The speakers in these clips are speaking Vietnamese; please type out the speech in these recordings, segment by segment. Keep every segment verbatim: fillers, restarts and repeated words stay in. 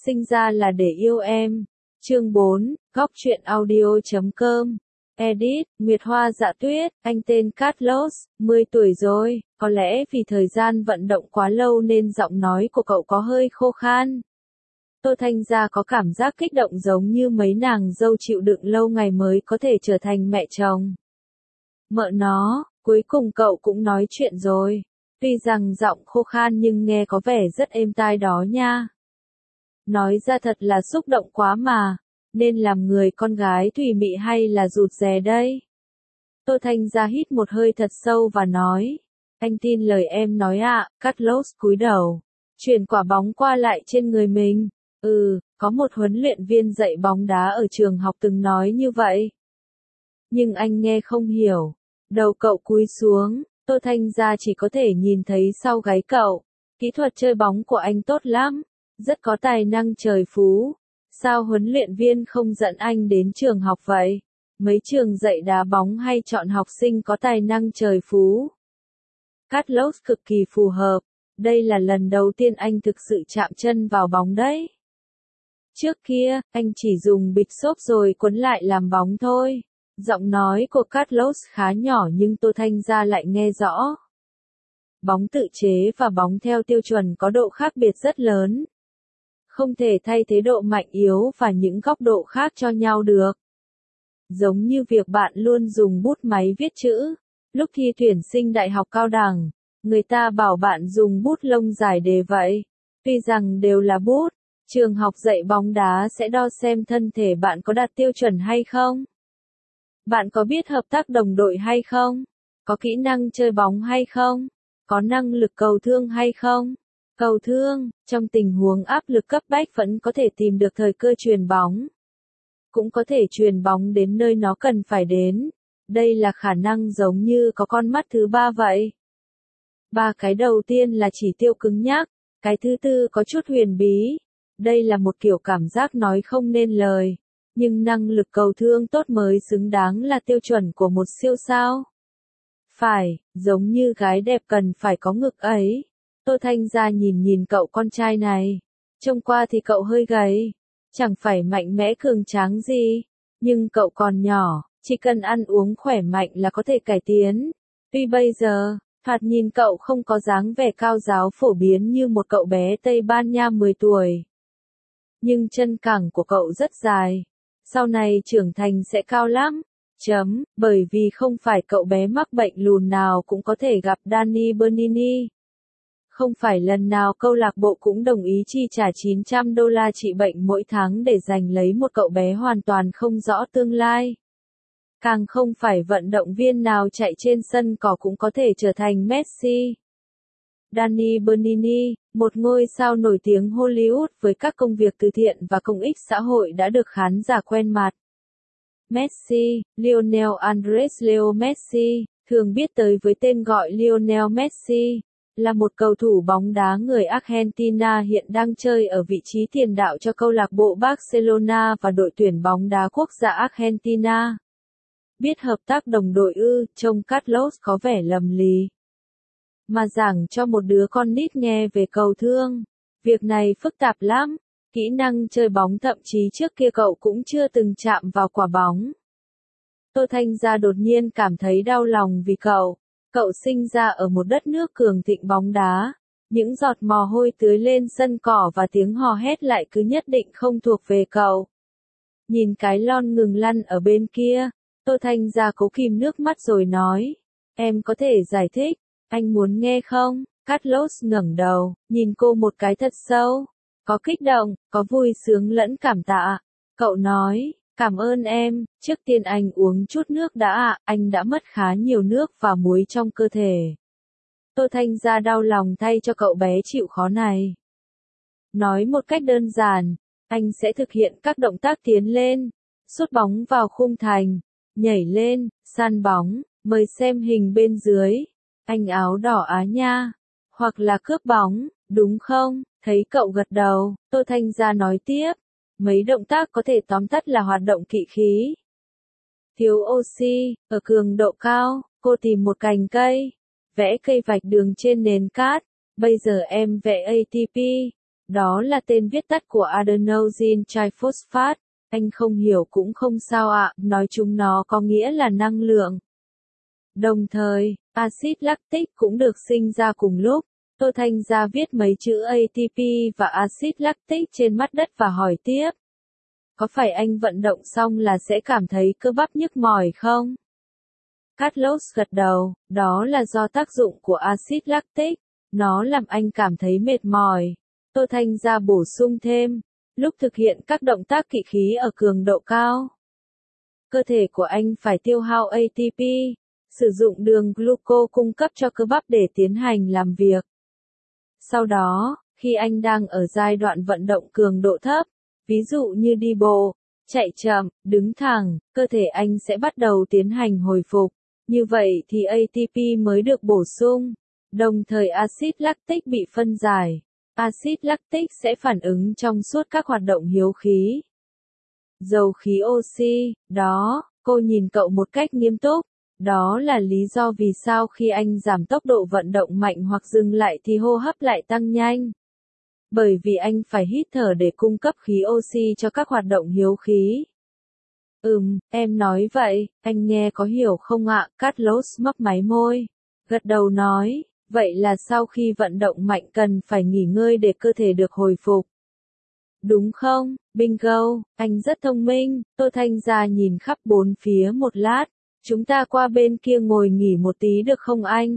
sinh ra là để yêu em. Chương bốn, góc truyện audio chấm com. Edit, Nguyệt Hoa Dạ Tuyết, anh tên Carlos, mười tuổi rồi, có lẽ vì thời gian vận động quá lâu nên giọng nói của cậu có hơi khô khan. Tô Thanh Gia có cảm giác kích động giống như mấy nàng dâu chịu đựng lâu ngày mới có thể trở thành mẹ chồng. Mợ nó, cuối cùng cậu cũng nói chuyện rồi. Tuy rằng giọng khô khan nhưng nghe có vẻ rất êm tai đó nha. Nói ra thật là xúc động quá mà, nên làm người con gái thùy mị hay là rụt rè đây? Tô Thanh Gia hít một hơi thật sâu và nói, anh tin lời em nói ạ. À. Carlos cúi đầu, chuyển quả bóng qua lại trên người mình. Ừ, có một huấn luyện viên dạy bóng đá ở trường học từng nói như vậy. Nhưng anh nghe không hiểu. Đầu cậu cúi xuống, Tô Thanh Gia chỉ có thể nhìn thấy sau gáy cậu. Kỹ thuật chơi bóng của anh tốt lắm, rất có tài năng trời phú. Sao huấn luyện viên không dẫn anh đến trường học vậy? Mấy trường dạy đá bóng hay chọn học sinh có tài năng trời phú? Carlos cực kỳ phù hợp. Đây là lần đầu tiên anh thực sự chạm chân vào bóng đấy. Trước kia, anh chỉ dùng bịch xốp rồi cuốn lại làm bóng thôi. Giọng nói của Carlos khá nhỏ nhưng Tô Thanh Gia lại nghe rõ. Bóng tự chế và bóng theo tiêu chuẩn có độ khác biệt rất lớn. Không thể thay thế độ mạnh yếu và những góc độ khác cho nhau được. Giống như việc bạn luôn dùng bút máy viết chữ. Lúc thi tuyển sinh đại học cao đẳng, người ta bảo bạn dùng bút lông dài để vậy. Tuy rằng đều là bút, trường học dạy bóng đá sẽ đo xem thân thể bạn có đạt tiêu chuẩn hay không. Bạn có biết hợp tác đồng đội hay không? Có kỹ năng chơi bóng hay không? Có năng lực cầu thương hay không? Cầu thương, trong tình huống áp lực cấp bách vẫn có thể tìm được thời cơ chuyền bóng. Cũng có thể chuyền bóng đến nơi nó cần phải đến. Đây là khả năng giống như có con mắt thứ ba vậy. Ba cái đầu tiên là chỉ tiêu cứng nhắc, cái thứ tư có chút huyền bí. Đây là một kiểu cảm giác nói không nên lời. Nhưng năng lực cầu thương tốt mới xứng đáng là tiêu chuẩn của một siêu sao. Phải, giống như gái đẹp cần phải có ngực ấy. Tô Thanh Gia nhìn nhìn cậu con trai này. Trông qua thì cậu hơi gầy. Chẳng phải mạnh mẽ cường tráng gì. Nhưng cậu còn nhỏ, chỉ cần ăn uống khỏe mạnh là có thể cải tiến. Tuy bây giờ, thoạt nhìn cậu không có dáng vẻ cao giáo phổ biến như một cậu bé Tây Ban Nha mười tuổi. Nhưng chân cẳng của cậu rất dài. Sau này trưởng thành sẽ cao lắm. Chấm, bởi vì không phải cậu bé mắc bệnh lùn nào cũng có thể gặp Dani Bernini. Không phải lần nào câu lạc bộ cũng đồng ý chi trả chín trăm đô la trị bệnh mỗi tháng để giành lấy một cậu bé hoàn toàn không rõ tương lai. Càng không phải vận động viên nào chạy trên sân cỏ cũng có thể trở thành Messi. Dani Bernini, một ngôi sao nổi tiếng Hollywood với các công việc từ thiện và công ích xã hội đã được khán giả quen mặt. Messi, Lionel Andres Leo Messi, thường biết tới với tên gọi Lionel Messi, là một cầu thủ bóng đá người Argentina hiện đang chơi ở vị trí tiền đạo cho câu lạc bộ Barcelona và đội tuyển bóng đá quốc gia Argentina. Biết hợp tác đồng đội ư, trông Carlos có vẻ lầm lì. Mà giảng cho một đứa con nít nghe về cầu thương, việc này phức tạp lắm. Kỹ năng chơi bóng thậm chí trước kia cậu cũng chưa từng chạm vào quả bóng. Tô Thanh Gia đột nhiên cảm thấy đau lòng vì cậu. Cậu sinh ra ở một đất nước cường thịnh bóng đá. Những giọt mồ hôi tưới lên sân cỏ và tiếng hò hét lại cứ nhất định không thuộc về cậu. Nhìn cái lon ngừng lăn ở bên kia, Tô Thanh Gia cố kìm nước mắt rồi nói. Em có thể giải thích, anh muốn nghe không? Carlos ngẩng đầu, nhìn cô một cái thật sâu. Có kích động, có vui sướng lẫn cảm tạ. Cậu nói, cảm ơn em, trước tiên anh uống chút nước đã ạ, anh đã mất khá nhiều nước và muối trong cơ thể. Tô Thanh Gia đau lòng thay cho cậu bé chịu khó này. Nói một cách đơn giản, anh sẽ thực hiện các động tác tiến lên, sút bóng vào khung thành, nhảy lên, săn bóng, mời xem hình bên dưới. Anh áo đỏ á nha, hoặc là cướp bóng, đúng không? Thấy cậu gật đầu, Tô Thanh Gia nói tiếp, mấy động tác có thể tóm tắt là hoạt động kỵ khí. Thiếu oxy, ở cường độ cao, cô tìm một cành cây, vẽ cây vạch đường trên nền cát, bây giờ em vẽ a tê pê, Đó là tên viết tắt của adenosine triphosphate. Anh không hiểu cũng không sao ạ, nói chung nó có nghĩa là năng lượng. Đồng thời, axit lactic cũng được sinh ra cùng lúc. Tô Thanh Gia viết mấy chữ a tê pê và axit lactic trên mặt đất và hỏi tiếp. Có phải anh vận động xong là sẽ cảm thấy cơ bắp nhức mỏi không? Carlos gật đầu, đó là do tác dụng của axit lactic. Nó làm anh cảm thấy mệt mỏi. Tô Thanh Gia bổ sung thêm, lúc thực hiện các động tác kỵ khí ở cường độ cao, cơ thể của anh phải tiêu hao a tê pê, sử dụng đường gluco cung cấp cho cơ bắp để tiến hành làm việc. Sau đó, khi anh đang ở giai đoạn vận động cường độ thấp, ví dụ như đi bộ, chạy chậm, đứng thẳng, cơ thể anh sẽ bắt đầu tiến hành hồi phục. Như vậy thì a tê pê mới được bổ sung, đồng thời axit lactic bị phân giải. Axit lactic sẽ phản ứng trong suốt các hoạt động hiếu khí. Dầu khí oxy, đó, cô nhìn cậu một cách nghiêm túc. Đó là lý do vì sao khi anh giảm tốc độ vận động mạnh hoặc dừng lại thì hô hấp lại tăng nhanh. Bởi vì anh phải hít thở để cung cấp khí oxy cho các hoạt động hiếu khí. Ừm, em nói vậy, anh nghe có hiểu không ạ? Carlos mấp máy môi. Gật đầu nói, vậy là sau khi vận động mạnh cần phải nghỉ ngơi để cơ thể được hồi phục. Đúng không? Bingo, anh rất thông minh. Tô Thanh Gia nhìn khắp bốn phía một lát. Chúng ta qua bên kia ngồi nghỉ một tí được không anh?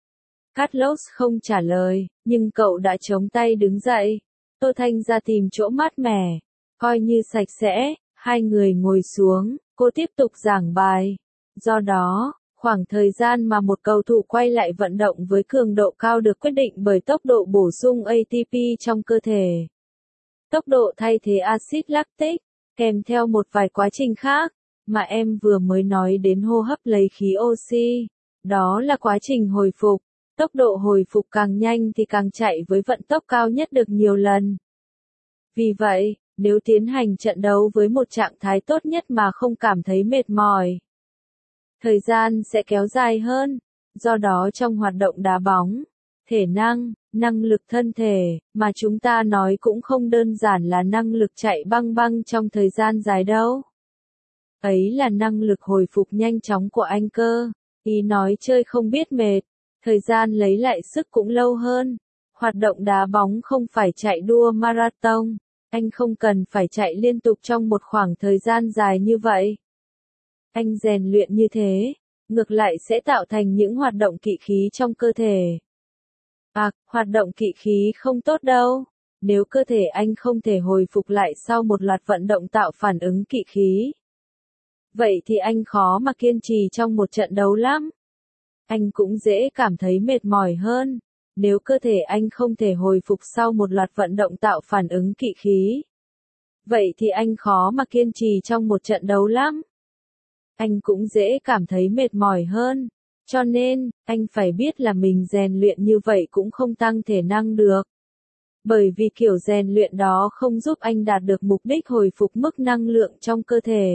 Carlos không trả lời, nhưng cậu đã chống tay đứng dậy. Tô Thanh Gia tìm chỗ mát mẻ, coi như sạch sẽ, hai người ngồi xuống, cô tiếp tục giảng bài. Do đó, khoảng thời gian mà một cầu thủ quay lại vận động với cường độ cao được quyết định bởi tốc độ bổ sung a tê pê trong cơ thể. Tốc độ thay thế axit lactic, kèm theo một vài quá trình khác, mà em vừa mới nói đến hô hấp lấy khí oxy. Đó là quá trình hồi phục. Tốc độ hồi phục càng nhanh thì càng chạy với vận tốc cao nhất được nhiều lần. Vì vậy, nếu tiến hành trận đấu với một trạng thái tốt nhất mà không cảm thấy mệt mỏi, thời gian sẽ kéo dài hơn. Do đó trong hoạt động đá bóng, thể năng, năng lực thân thể, mà chúng ta nói cũng không đơn giản là năng lực chạy băng băng trong thời gian dài đâu. Ấy là năng lực hồi phục nhanh chóng của anh cơ. Ý nói chơi không biết mệt, thời gian lấy lại sức cũng lâu hơn. Hoạt động đá bóng không phải chạy đua marathon, anh không cần phải chạy liên tục trong một khoảng thời gian dài như vậy. Anh rèn luyện như thế, ngược lại sẽ tạo thành những hoạt động kỵ khí trong cơ thể. À, hoạt động kỵ khí không tốt đâu. Nếu cơ thể anh không thể hồi phục lại sau một loạt vận động tạo phản ứng kỵ khí, vậy thì anh khó mà kiên trì trong một trận đấu lắm. Anh cũng dễ cảm thấy mệt mỏi hơn. Nếu cơ thể anh không thể hồi phục sau một loạt vận động tạo phản ứng kỵ khí, vậy thì anh khó mà kiên trì trong một trận đấu lắm. Anh cũng dễ cảm thấy mệt mỏi hơn. Cho nên, anh phải biết là mình rèn luyện như vậy cũng không tăng thể năng được. Bởi vì kiểu rèn luyện đó không giúp anh đạt được mục đích hồi phục mức năng lượng trong cơ thể.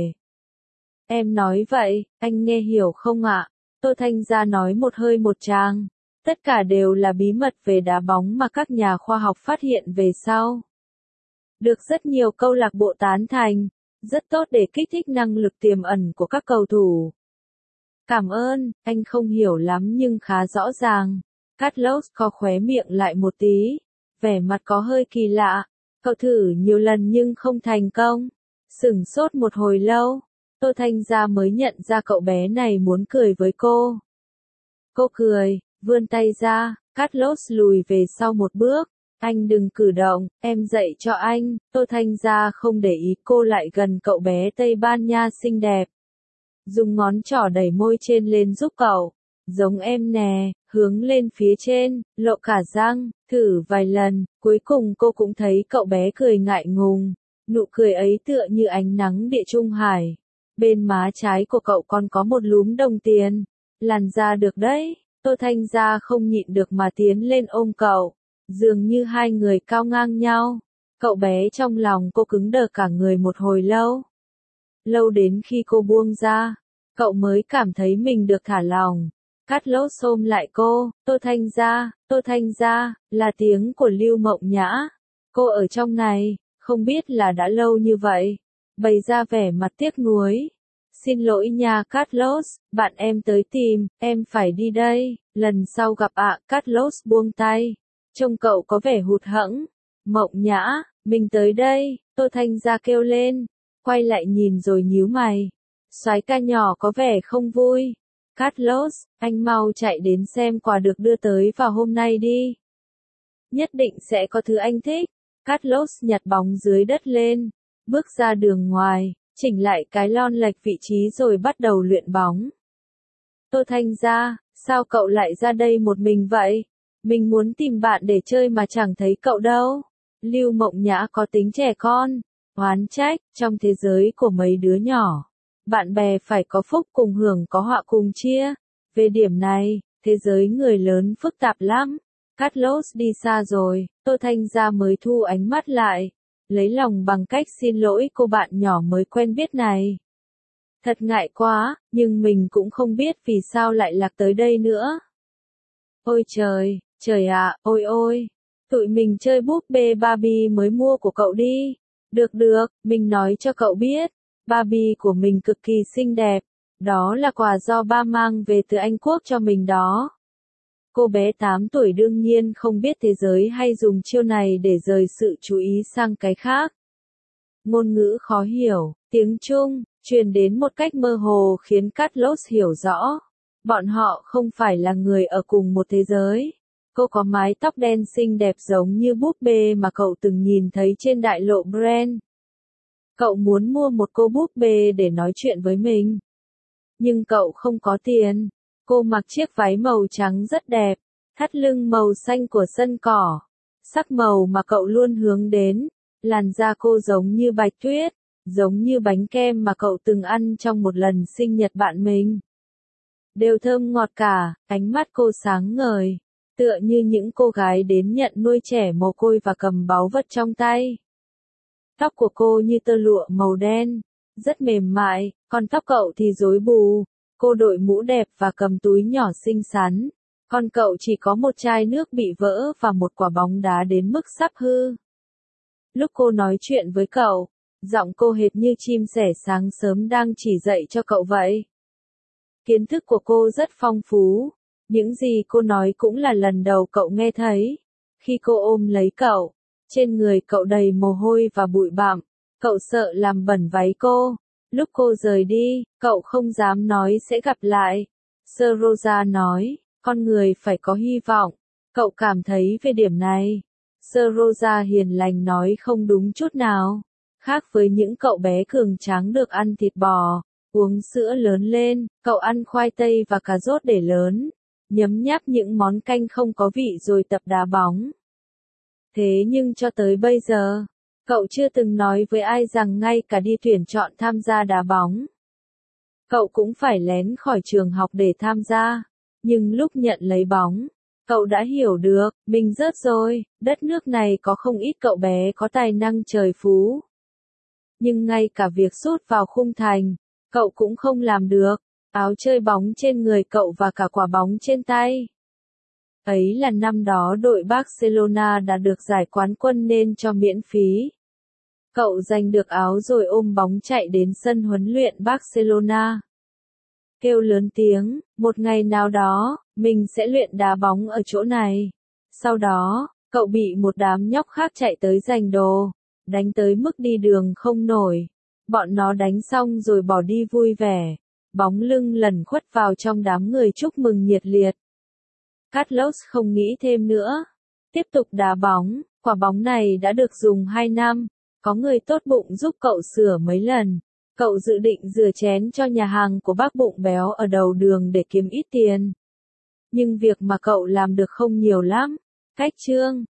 Em nói vậy, anh nghe hiểu không ạ? Tô Thanh Gia nói một hơi một tràng. Tất cả đều là bí mật về đá bóng mà các nhà khoa học phát hiện về sau. Được rất nhiều câu lạc bộ tán thành, rất tốt để kích thích năng lực tiềm ẩn của các cầu thủ. Cảm ơn, anh không hiểu lắm nhưng khá rõ ràng. Carlos co khóe miệng lại một tí, vẻ mặt có hơi kỳ lạ. Cậu thử nhiều lần nhưng không thành công. Sửng sốt một hồi lâu, Tô Thanh Gia mới nhận ra cậu bé này muốn cười với cô. Cô cười, vươn tay ra, Carlos lùi về sau một bước. Anh đừng cử động, em dạy cho anh. Tô Thanh Gia không để ý cô lại gần cậu bé Tây Ban Nha xinh đẹp. Dùng ngón trỏ đẩy môi trên lên giúp cậu. Giống em nè, hướng lên phía trên, lộ cả răng, thử vài lần, cuối cùng cô cũng thấy cậu bé cười ngại ngùng. Nụ cười ấy tựa như ánh nắng địa trung hải. Bên má trái của cậu còn có một lúm đồng tiền. Làn da được đấy. Tô Thanh Gia không nhịn được mà tiến lên ôm cậu. Dường như hai người cao ngang nhau. Cậu bé trong lòng cô cứng đờ cả người một hồi lâu. Lâu đến khi cô buông ra, cậu mới cảm thấy mình được thả lỏng. Carlos ôm lại cô, Tô Thanh Gia, Tô Thanh Gia, là tiếng của Lưu Mộng Nhã. Cô ở trong này, không biết là đã lâu như vậy. Bày ra vẻ mặt tiếc nuối. Xin lỗi nha Carlos, bạn em tới tìm, em phải đi đây, lần sau gặp ạ. Carlos buông tay. Trông cậu có vẻ hụt hẫng. Mộng Nhã, mình tới đây, Tô Thanh Gia kêu lên. Quay lại nhìn rồi nhíu mày. Soái ca nhỏ có vẻ không vui. Carlos, anh mau chạy đến xem quà được đưa tới vào hôm nay đi. Nhất định sẽ có thứ anh thích. Carlos nhặt bóng dưới đất lên, bước ra đường ngoài, chỉnh lại cái lon lệch vị trí rồi bắt đầu luyện bóng. Tô Thanh Gia, sao cậu lại ra đây một mình vậy? Mình muốn tìm bạn để chơi mà chẳng thấy cậu đâu. Lưu Mộng Nhã có tính trẻ con, oán trách, trong thế giới của mấy đứa nhỏ. Bạn bè phải có phúc cùng hưởng có họa cùng chia. Về điểm này, thế giới người lớn phức tạp lắm. Carlos đi xa rồi, Tô Thanh Gia mới thu ánh mắt lại. Lấy lòng bằng cách xin lỗi cô bạn nhỏ mới quen biết này. Thật ngại quá, nhưng mình cũng không biết vì sao lại lạc tới đây nữa. Ôi trời, trời ạ, ôi ôi. Tụi mình chơi búp bê Barbie mới mua của cậu đi. Được được, mình nói cho cậu biết. Barbie của mình cực kỳ xinh đẹp. Đó là quà do ba mang về từ Anh Quốc cho mình đó. Cô bé tám tuổi đương nhiên không biết thế giới hay dùng chiêu này để rời sự chú ý sang cái khác. Ngôn ngữ khó hiểu, tiếng Trung, truyền đến một cách mơ hồ khiến Carlos hiểu rõ. Bọn họ không phải là người ở cùng một thế giới. Cô có mái tóc đen xinh đẹp giống như búp bê mà cậu từng nhìn thấy trên đại lộ Brand. Cậu muốn mua một cô búp bê để nói chuyện với mình. Nhưng cậu không có tiền. Cô mặc chiếc váy màu trắng rất đẹp, thắt lưng màu xanh của sân cỏ. Sắc màu mà cậu luôn hướng đến. Làn da cô giống như bạch tuyết, giống như bánh kem mà cậu từng ăn trong một lần sinh nhật bạn mình. Đều thơm ngọt cả, ánh mắt cô sáng ngời, tựa như những cô gái đến nhận nuôi trẻ mồ côi và cầm báu vật trong tay. Tóc của cô như tơ lụa màu đen, rất mềm mại, còn tóc cậu thì rối bù. Cô đội mũ đẹp và cầm túi nhỏ xinh xắn. Còn cậu chỉ có một chai nước bị vỡ và một quả bóng đá đến mức sắp hư. Lúc cô nói chuyện với cậu, giọng cô hệt như chim sẻ sáng sớm đang chỉ dạy cho cậu vậy. Kiến thức của cô rất phong phú. Những gì cô nói cũng là lần đầu cậu nghe thấy. Khi cô ôm lấy cậu, trên người cậu đầy mồ hôi và bụi bặm. Cậu sợ làm bẩn váy cô. Lúc cô rời đi, cậu không dám nói sẽ gặp lại. Sir Rosa nói, con người phải có hy vọng. Cậu cảm thấy về điểm này. Sir Rosa hiền lành nói không đúng chút nào. Khác với những cậu bé cường tráng được ăn thịt bò, uống sữa lớn lên, cậu ăn khoai tây và cà rốt để lớn. Nhấm nháp những món canh không có vị rồi tập đá bóng. Thế nhưng cho tới bây giờ, cậu chưa từng nói với ai rằng ngay cả đi tuyển chọn tham gia đá bóng. Cậu cũng phải lén khỏi trường học để tham gia. Nhưng lúc nhận lấy bóng, cậu đã hiểu được, mình rớt rồi, đất nước này có không ít cậu bé có tài năng trời phú. Nhưng ngay cả việc sút vào khung thành, cậu cũng không làm được. Áo chơi bóng trên người cậu và cả quả bóng trên tay. Ấy là năm đó đội Barcelona đã được giải quán quân nên cho miễn phí. Cậu giành được áo rồi ôm bóng chạy đến sân huấn luyện Barcelona. Kêu lớn tiếng, một ngày nào đó, mình sẽ luyện đá bóng ở chỗ này. Sau đó, cậu bị một đám nhóc khác chạy tới giành đồ, đánh tới mức đi đường không nổi. Bọn nó đánh xong rồi bỏ đi vui vẻ. Bóng lưng lẩn khuất vào trong đám người chúc mừng nhiệt liệt. Carlos không nghĩ thêm nữa. Tiếp tục đá bóng, quả bóng này đã được dùng hai năm. Có người tốt bụng giúp cậu sửa mấy lần. Cậu dự định rửa chén cho nhà hàng của bác bụng béo ở đầu đường để kiếm ít tiền. Nhưng việc mà cậu làm được không nhiều lắm. Cách chương